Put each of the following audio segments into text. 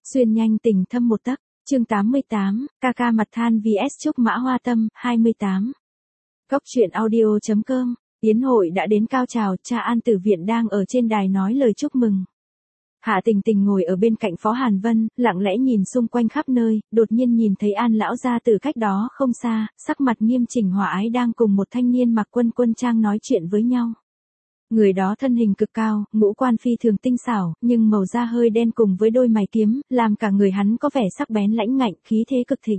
Xuyên nhanh tình thâm một tấc, chương 88, ca ca mặt than vs Trúc Mã Hoa Tâm, 28. Góc truyện audio.com, Yến hội đã đến cao trào, cha An Tử Viện đang ở trên đài nói lời chúc mừng. Hạ Tình Tình ngồi ở bên cạnh Phó Hàn Vân, lặng lẽ nhìn xung quanh khắp nơi, đột nhiên nhìn thấy An lão gia từ cách đó không xa, sắc mặt nghiêm chỉnh hòa ái đang cùng một thanh niên mặc quân trang nói chuyện với nhau. Người đó thân hình cực cao, ngũ quan phi thường tinh xảo, nhưng màu da hơi đen cùng với đôi mày kiếm, làm cả người hắn có vẻ sắc bén lãnh ngạnh, khí thế cực thịnh.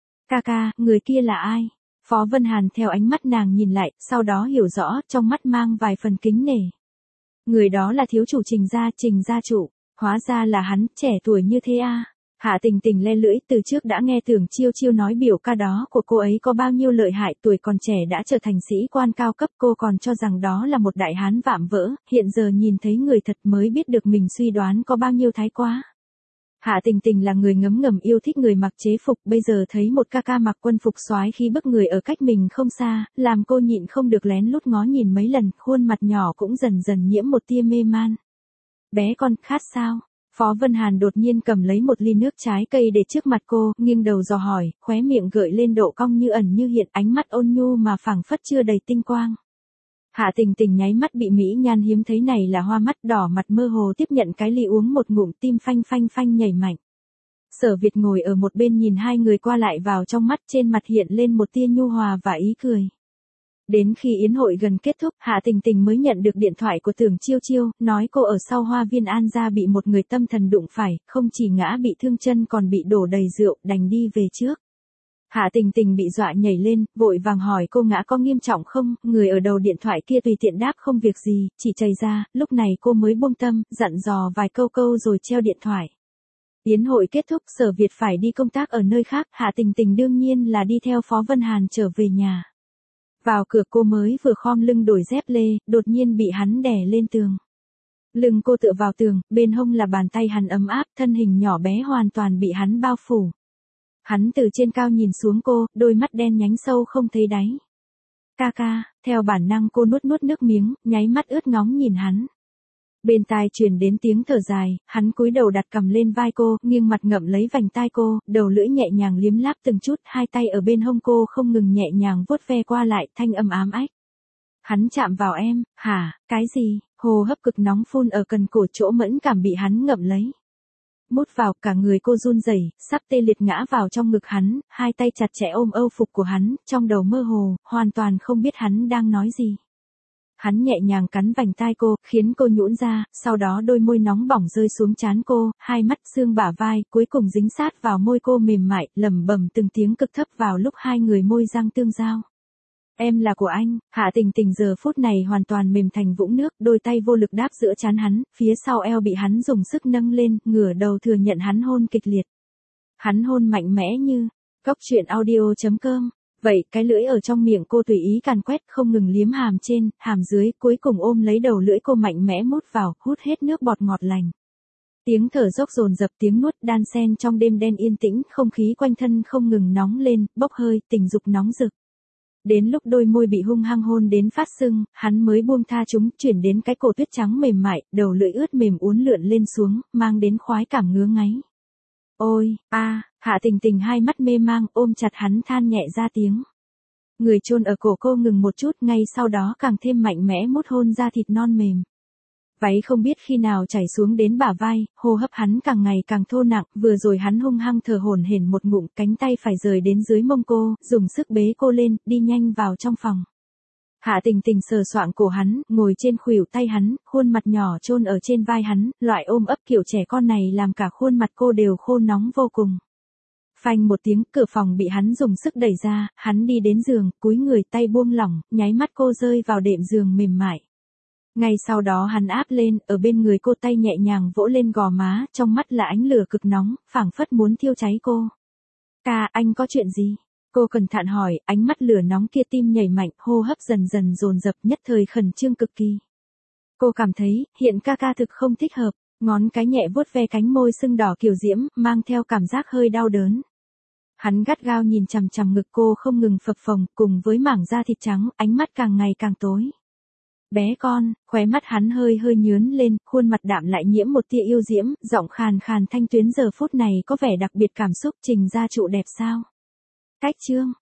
Ca, người kia là ai? Phó Vân Hàn theo ánh mắt nàng nhìn lại, sau đó hiểu rõ, trong mắt mang vài phần kính nể. Người đó là thiếu chủ Trình gia chủ, hóa ra là hắn, trẻ tuổi như thế à. Hạ Tình Tình le lưỡi, từ trước đã nghe Tưởng Chiêu Chiêu nói biểu ca đó của cô ấy có bao nhiêu lợi hại, tuổi còn trẻ đã trở thành sĩ quan cao cấp, cô còn cho rằng đó là một đại hán vạm vỡ, hiện giờ nhìn thấy người thật mới biết được mình suy đoán có bao nhiêu thái quá. Hạ Tình Tình là người ngấm ngầm yêu thích người mặc chế phục, bây giờ thấy một ca mặc quân phục soái khí bức người ở cách mình không xa, làm cô nhịn không được lén lút ngó nhìn mấy lần, khuôn mặt nhỏ cũng dần dần nhiễm một tia mê man. Bé con, khát sao? Phó Vân Hàn đột nhiên cầm lấy một ly nước trái cây để trước mặt cô, nghiêng đầu dò hỏi, khóe miệng gợi lên độ cong như ẩn như hiện, ánh mắt ôn nhu mà phảng phất chưa đầy tinh quang. Hạ Tình Tình nháy mắt bị mỹ nhan hiếm thấy này là hoa mắt, đỏ mặt mơ hồ tiếp nhận cái ly uống một ngụm, tim phanh nhảy mạnh. Sở Việt ngồi ở một bên nhìn hai người qua lại vào trong mắt, trên mặt hiện lên một tia nhu hòa và ý cười. Đến khi yến hội gần kết thúc, Hạ Tình Tình mới nhận được điện thoại của Tưởng Chiêu Chiêu, nói cô ở sau hoa viên An gia bị một người tâm thần đụng phải, không chỉ ngã bị thương chân còn bị đổ đầy rượu, đành đi về trước. Hạ Tình Tình bị dọa nhảy lên, vội vàng hỏi cô ngã có nghiêm trọng không, người ở đầu điện thoại kia tùy tiện đáp không việc gì, chỉ chảy ra, lúc này cô mới buông tâm, dặn dò vài câu rồi treo điện thoại. Yến hội kết thúc, Sở Việt phải đi công tác ở nơi khác, Hạ Tình Tình đương nhiên là đi theo Phó Vân Hàn trở về nhà. Vào cửa cô mới vừa khom lưng đổi dép lê, đột nhiên bị hắn đè lên tường. Lưng cô tựa vào tường, bên hông là bàn tay hắn ấm áp, thân hình nhỏ bé hoàn toàn bị hắn bao phủ. Hắn từ trên cao nhìn xuống cô, đôi mắt đen nhánh sâu không thấy đáy. Ca, theo bản năng cô nuốt nước miếng, nháy mắt ướt ngóng nhìn hắn. Bên tai truyền đến tiếng thở dài, hắn cúi đầu đặt cằm lên vai cô, nghiêng mặt ngậm lấy vành tai cô, đầu lưỡi nhẹ nhàng liếm láp từng chút, hai tay ở bên hông cô không ngừng nhẹ nhàng vuốt ve qua lại, thanh âm ám ách. Hắn chạm vào em, hả, cái gì, hô hấp cực nóng phun ở cần cổ, chỗ mẫn cảm bị hắn ngậm lấy. Mút vào, cả người cô run rẩy, sắp tê liệt ngã vào trong ngực hắn, hai tay chặt chẽ ôm âu phục của hắn, trong đầu mơ hồ, hoàn toàn không biết hắn đang nói gì. Hắn nhẹ nhàng cắn vành tai cô, khiến cô nhũn ra, sau đó đôi môi nóng bỏng rơi xuống trán cô, hai mắt xương bả vai, cuối cùng dính sát vào môi cô mềm mại, lẩm bẩm từng tiếng cực thấp vào lúc hai người môi răng tương giao. Em là của anh. Hạ Tình Tình giờ phút này hoàn toàn mềm thành vũng nước, đôi tay vô lực đáp giữa trán hắn, phía sau eo bị hắn dùng sức nâng lên, ngửa đầu thừa nhận hắn hôn kịch liệt. Hắn hôn mạnh mẽ như, góc truyện audio.com. Vậy, cái lưỡi ở trong miệng cô tùy ý càn quét, không ngừng liếm hàm trên, hàm dưới, cuối cùng ôm lấy đầu lưỡi cô mạnh mẽ mút vào, hút hết nước bọt ngọt lành. Tiếng thở dốc dồn dập, tiếng nuốt đan xen trong đêm đen yên tĩnh, không khí quanh thân không ngừng nóng lên, bốc hơi, tình dục nóng rực. Đến lúc đôi môi bị hung hăng hôn đến phát sưng, hắn mới buông tha chúng, chuyển đến cái cổ tuyết trắng mềm mại, đầu lưỡi ướt mềm uốn lượn lên xuống, mang đến khoái cảm ngứa ngáy. Ôi, Hạ Tình Tình hai mắt mê mang, ôm chặt hắn than nhẹ ra tiếng. Người chôn ở cổ cô ngừng một chút, ngay sau đó càng thêm mạnh mẽ mút hôn ra thịt non mềm. Váy không biết khi nào chảy xuống đến bả vai, hô hấp hắn càng ngày càng thô nặng, vừa rồi hắn hung hăng thở hổn hển một ngụm, cánh tay phải rời đến dưới mông cô, dùng sức bế cô lên, đi nhanh vào trong phòng. Hạ Tình Tình sờ soạng cổ hắn, ngồi trên khuỷu tay hắn, khuôn mặt nhỏ chôn ở trên vai hắn, loại ôm ấp kiểu trẻ con này làm cả khuôn mặt cô đều khô nóng vô cùng. Phanh một tiếng, cửa phòng bị hắn dùng sức đẩy ra, hắn đi đến giường, cúi người, tay buông lỏng, nháy mắt cô rơi vào đệm giường mềm mại. Ngay sau đó hắn áp lên, ở bên người cô, tay nhẹ nhàng vỗ lên gò má, trong mắt là ánh lửa cực nóng, phảng phất muốn thiêu cháy cô. Ca, anh có chuyện gì? Cô cẩn thận hỏi, ánh mắt lửa nóng kia, tim nhảy mạnh, hô hấp dần dồn dập, nhất thời khẩn trương cực kỳ. Cô cảm thấy, hiện ca thực không thích hợp, ngón cái nhẹ vuốt ve cánh môi sưng đỏ kiều diễm, mang theo cảm giác hơi đau đớn. Hắn gắt gao nhìn chằm chằm ngực cô không ngừng phập phồng, cùng với mảng da thịt trắng, ánh mắt càng ngày càng tối. Bé con, khóe mắt hắn hơi hơi nhướn lên, khuôn mặt đạm lại nhiễm một tia yêu diễm, giọng khàn khàn thanh tuyến giờ phút này có vẻ đặc biệt cảm xúc. Trình gia trụ đẹp sao? Cách chương.